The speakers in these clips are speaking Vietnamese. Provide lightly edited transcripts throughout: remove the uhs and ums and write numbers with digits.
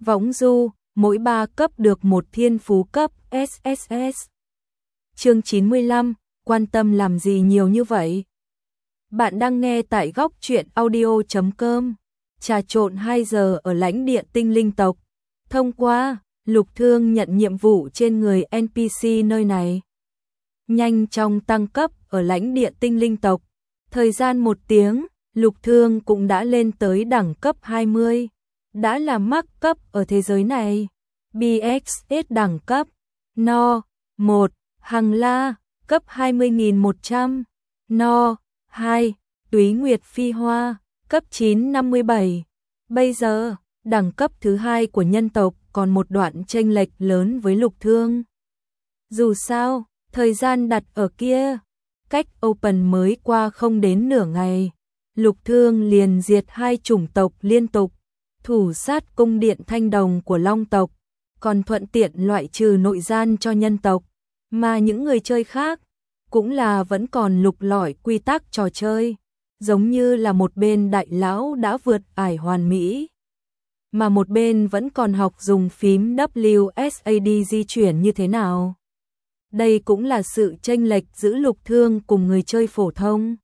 Võng du, mỗi 3 cấp được một thiên phú cấp SSS. Chương 95, quan tâm làm gì nhiều như vậy? Bạn đang nghe tại góc truyện audio.com. Trà trộn 2 giờ ở lãnh địa tinh linh tộc. Thông qua, Lục Thương nhận nhiệm vụ trên người NPC nơi này. Nhanh chóng tăng cấp ở lãnh địa tinh linh tộc. Thời gian 1 tiếng, Lục Thương cũng đã lên tới đẳng cấp 20. Đã là max cấp ở thế giới này. BXS đẳng cấp. No. 1. Hằng La, cấp 20.100. No. 2. Túy Nguyệt Phi Hoa, cấp 957. Bây giờ, đẳng cấp thứ 2 của nhân tộc còn một đoạn chênh lệch lớn với Lục Thương. Dù sao, thời gian đặt ở kia, cách Open mới qua không đến nửa ngày. Lục Thương liền diệt 2 chủng tộc liên tục, thủ sát cung điện Thanh Đồng của Long tộc, còn thuận tiện loại trừ nội gian cho nhân tộc, mà những người chơi khác cũng là vẫn còn lục lọi quy tắc trò chơi, giống như là một bên đại lão đã vượt ải hoàn mỹ, mà một bên vẫn còn học dùng phím WSAD di chuyển như thế nào. Đây cũng là sự chênh lệch giữa Lục Thương cùng người chơi phổ thông.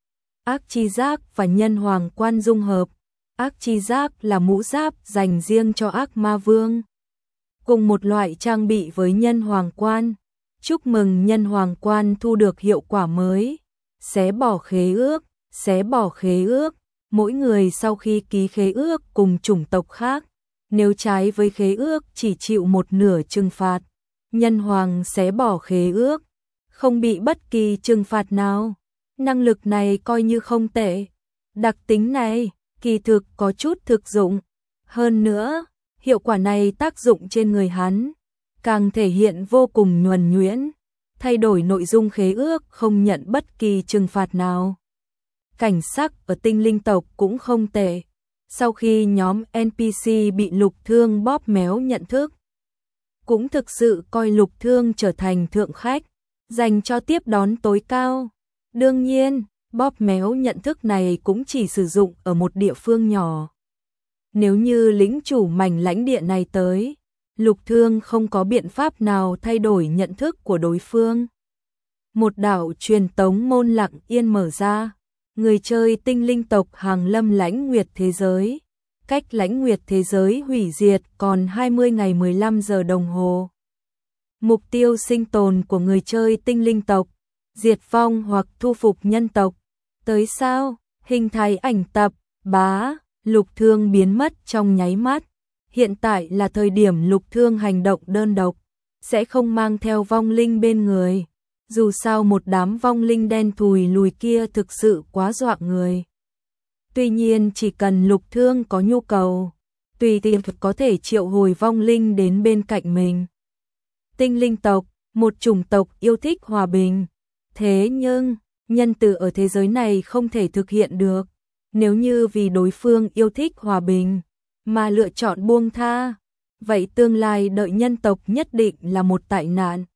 Ác chi giác và nhân hoàng quan dung hợp. Ác chi giác là mũ giáp dành riêng cho ác ma vương, cùng một loại trang bị với nhân hoàng quan. Chúc mừng nhân hoàng quan thu được hiệu quả mới, xé bỏ khế ước. Xé bỏ khế ước, mỗi người sau khi ký khế ước cùng chủng tộc khác, nếu trái với khế ước chỉ chịu một nửa trừng phạt. Nhân hoàng xé bỏ khế ước, không bị bất kỳ trừng phạt nào. Năng lực này coi như không tệ. Đặc tính này, kỳ thực có chút thực dụng. Hơn nữa, hiệu quả này tác dụng trên người hắn, càng thể hiện vô cùng nhuần nhuyễn. Thay đổi nội dung khế ước không nhận bất kỳ trừng phạt nào. Cảnh sắc ở tinh linh tộc cũng không tệ. Sau khi nhóm NPC bị Lục Thương bóp méo nhận thức, cũng thực sự coi Lục Thương trở thành thượng khách, dành cho tiếp đón tối cao. Đương nhiên, bóp méo nhận thức này cũng chỉ sử dụng ở một địa phương nhỏ. Nếu như lĩnh chủ mảnh lãnh địa này tới, Lục Thương không có biện pháp nào thay đổi nhận thức của đối phương. Một đạo truyền tống môn lặng yên mở ra. Người chơi tinh linh tộc hàng lâm lãnh nguyệt thế giới. Cách lãnh nguyệt thế giới hủy diệt còn 20 ngày 15 giờ đồng hồ. Mục tiêu sinh tồn của người chơi tinh linh tộc, diệt vong hoặc thu phục nhân tộc. Tới sao, hình thái ảnh tập, bá, Lục Thương biến mất trong nháy mắt. Hiện tại là thời điểm Lục Thương hành động đơn độc, sẽ không mang theo vong linh bên người. Dù sao một đám vong linh đen thùi lùi kia thực sự quá dọa người. Tuy nhiên chỉ cần Lục Thương có nhu cầu, tùy tiện có thể triệu hồi vong linh đến bên cạnh mình. Tinh linh tộc, một chủng tộc yêu thích hòa bình. Thế nhưng, nhân từ ở thế giới này không thể thực hiện được. Nếu như vì đối phương yêu thích hòa bình mà lựa chọn buông tha, vậy tương lai đợi nhân tộc nhất định là một tai nạn.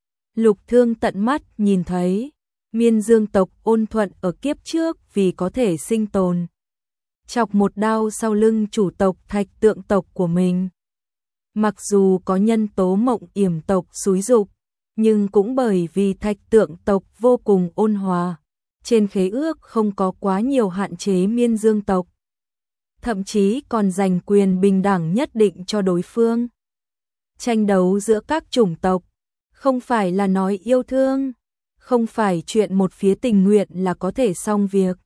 Lục Thương tận mắt nhìn thấy, Miên Dương tộc ôn thuận ở kiếp trước vì có thể sinh tồn, chọc một đao sau lưng chủ tộc Thạch Tượng tộc của mình. Mặc dù có nhân tố Mộng Yểm tộc xúi giục, nhưng cũng bởi vì Thạch Tượng tộc vô cùng ôn hòa, trên khế ước không có quá nhiều hạn chế Miên Dương tộc, thậm chí còn dành quyền bình đẳng nhất định cho đối phương. Tranh đấu giữa các chủng tộc không phải là nói yêu thương, không phải chuyện một phía tình nguyện là có thể xong việc.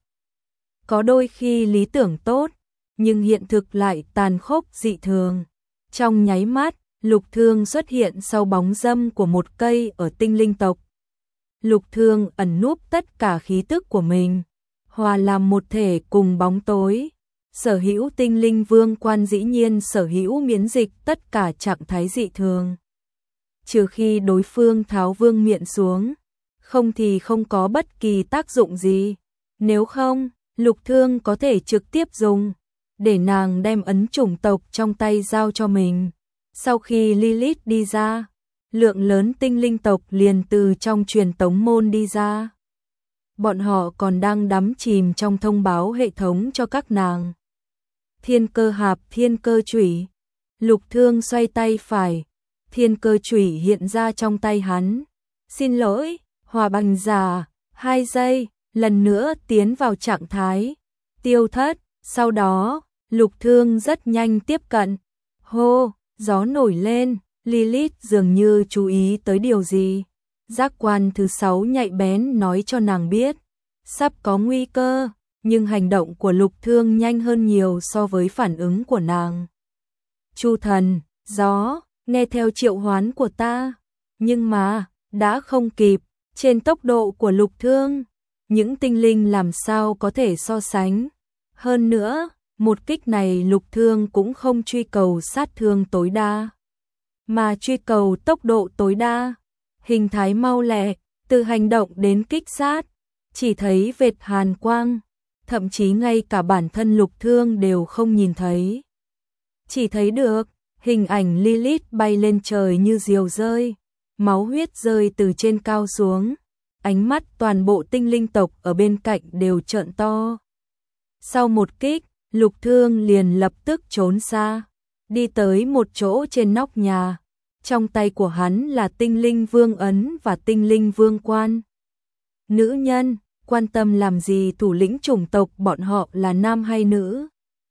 Có đôi khi lý tưởng tốt, nhưng hiện thực lại tàn khốc dị thường. Trong nháy mắt, Lục Thương xuất hiện sau bóng râm của một cây ở tinh linh tộc. Lục Thương ẩn núp tất cả khí tức của mình, hòa làm một thể cùng bóng tối. Sở hữu tinh linh vương quan dĩ nhiên sở hữu miễn dịch tất cả trạng thái dị thường. Trừ khi đối phương tháo vương miện xuống, không thì không có bất kỳ tác dụng gì. Nếu không, Lục Thương có thể trực tiếp dùng, để nàng đem ấn chủng tộc trong tay giao cho mình. Sau khi Lilith đi ra, lượng lớn tinh linh tộc liền từ trong truyền tống môn đi ra. Bọn họ còn đang đắm chìm trong thông báo hệ thống cho các nàng. Thiên cơ hạp, thiên cơ chủy. Lục Thương xoay tay phải, thiên cơ chủy hiện ra trong tay hắn. Xin lỗi, Hòa Bành giả, 2 giây, lần nữa tiến vào trạng thái tiêu thất, sau đó, Lục Thương rất nhanh tiếp cận. Hô, gió nổi lên, Lilith dường như chú ý tới điều gì. Giác quan thứ 6 nhạy bén nói cho nàng biết, sắp có nguy cơ, nhưng hành động của Lục Thương nhanh hơn nhiều so với phản ứng của nàng. Chu thần, gió, nghe theo triệu hoán của ta, nhưng mà, đã không kịp, trên tốc độ của Lục Thương, những tinh linh làm sao có thể so sánh. Hơn nữa, một kích này Lục Thương cũng không truy cầu sát thương tối đa, mà truy cầu tốc độ tối đa, hình thái mau lẹ, từ hành động đến kích sát, chỉ thấy vệt hàn quang, thậm chí ngay cả bản thân Lục Thương đều không nhìn thấy. Chỉ thấy được, hình ảnh Lilith bay lên trời như diều rơi, máu huyết rơi từ trên cao xuống, ánh mắt toàn bộ tinh linh tộc ở bên cạnh đều trợn to. Sau một kích, Lục Thương liền lập tức trốn xa, đi tới một chỗ trên nóc nhà. Trong tay của hắn là tinh linh vương ấn và tinh linh vương quan. Nữ nhân, quan tâm làm gì thủ lĩnh chủng tộc bọn họ là nam hay nữ?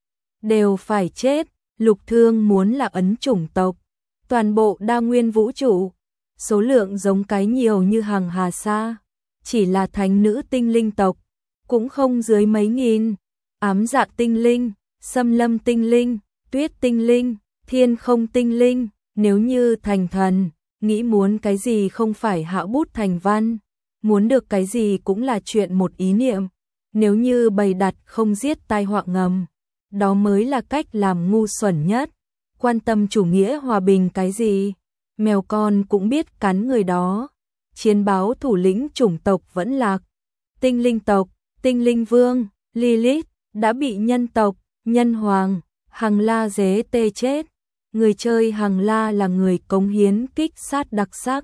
Đều phải chết, Lục Thương muốn là ấn chủng tộc. Toàn bộ đa nguyên vũ trụ, số lượng giống cái nhiều như hàng hà sa. Chỉ là thánh nữ tinh linh tộc, cũng không dưới mấy nghìn. Ám dạ tinh linh, xâm lâm tinh linh, tuyết tinh linh, thiên không tinh linh. Nếu như thành thần, nghĩ muốn cái gì không phải hạ bút thành văn, muốn được cái gì cũng là chuyện một ý niệm. Nếu như bày đặt không giết tai họa ngầm, đó mới là cách làm ngu xuẩn nhất. Quan tâm chủ nghĩa hòa bình cái gì, mèo con cũng biết cắn người đó. Chiến báo thủ lĩnh chủng tộc vẫn lạc, tinh linh tộc, tinh linh vương, Lilith đã bị nhân tộc, nhân hoàng, Hằng La dế tê chết. Người chơi Hằng La là người cống hiến kích sát đặc sắc.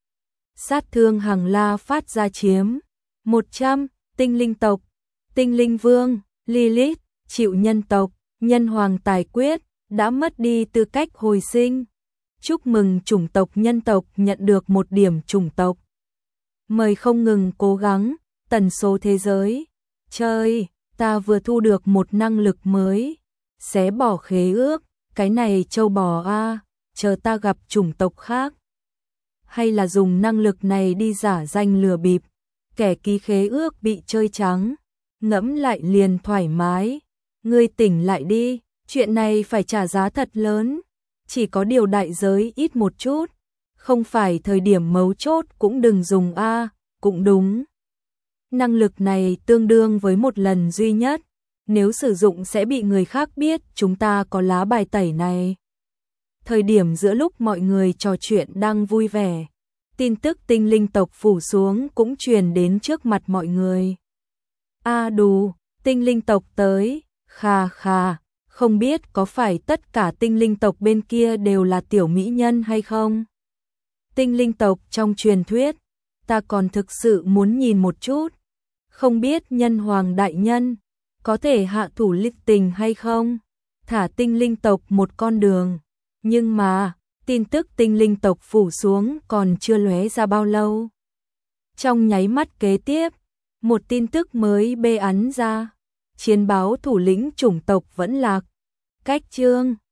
Sát thương Hằng La phát ra chiếm 100, tinh linh tộc, tinh linh vương, Lilith, chịu nhân tộc, nhân hoàng tài quyết, đã mất đi tư cách hồi sinh. Chúc mừng chủng tộc nhân tộc nhận được 1 điểm chủng tộc. Mời không ngừng cố gắng, tần số thế giới. Chơi, ta vừa thu được một năng lực mới. Xé bỏ khế ước. Cái này châu bò a, chờ ta gặp chủng tộc khác. Hay là dùng năng lực này đi giả danh lừa bịp, kẻ ký khế ước bị chơi trắng, ngẫm lại liền thoải mái. Ngươi tỉnh lại đi, chuyện này phải trả giá thật lớn, chỉ có điều đại giới ít một chút, không phải thời điểm mấu chốt cũng đừng dùng a, cũng đúng. Năng lực này tương đương với 1 lần duy nhất. Nếu sử dụng sẽ bị người khác biết chúng ta có lá bài tẩy này. Thời điểm giữa lúc mọi người trò chuyện đang vui vẻ, tin tức tinh linh tộc phủ xuống cũng truyền đến trước mặt mọi người. A đù, tinh linh tộc tới, khà khà, không biết có phải tất cả tinh linh tộc bên kia đều là tiểu mỹ nhân hay không? Tinh linh tộc trong truyền thuyết, ta còn thực sự muốn nhìn một chút, không biết nhân hoàng đại nhân có thể hạ thủ lịch tình hay không, thả tinh linh tộc một con đường. Nhưng mà, tin tức tinh linh tộc phủ xuống còn chưa lóe ra bao lâu. Trong nháy mắt kế tiếp, một tin tức mới bê ắn ra. Chiến báo thủ lĩnh chủng tộc vẫn lạc. Cách chương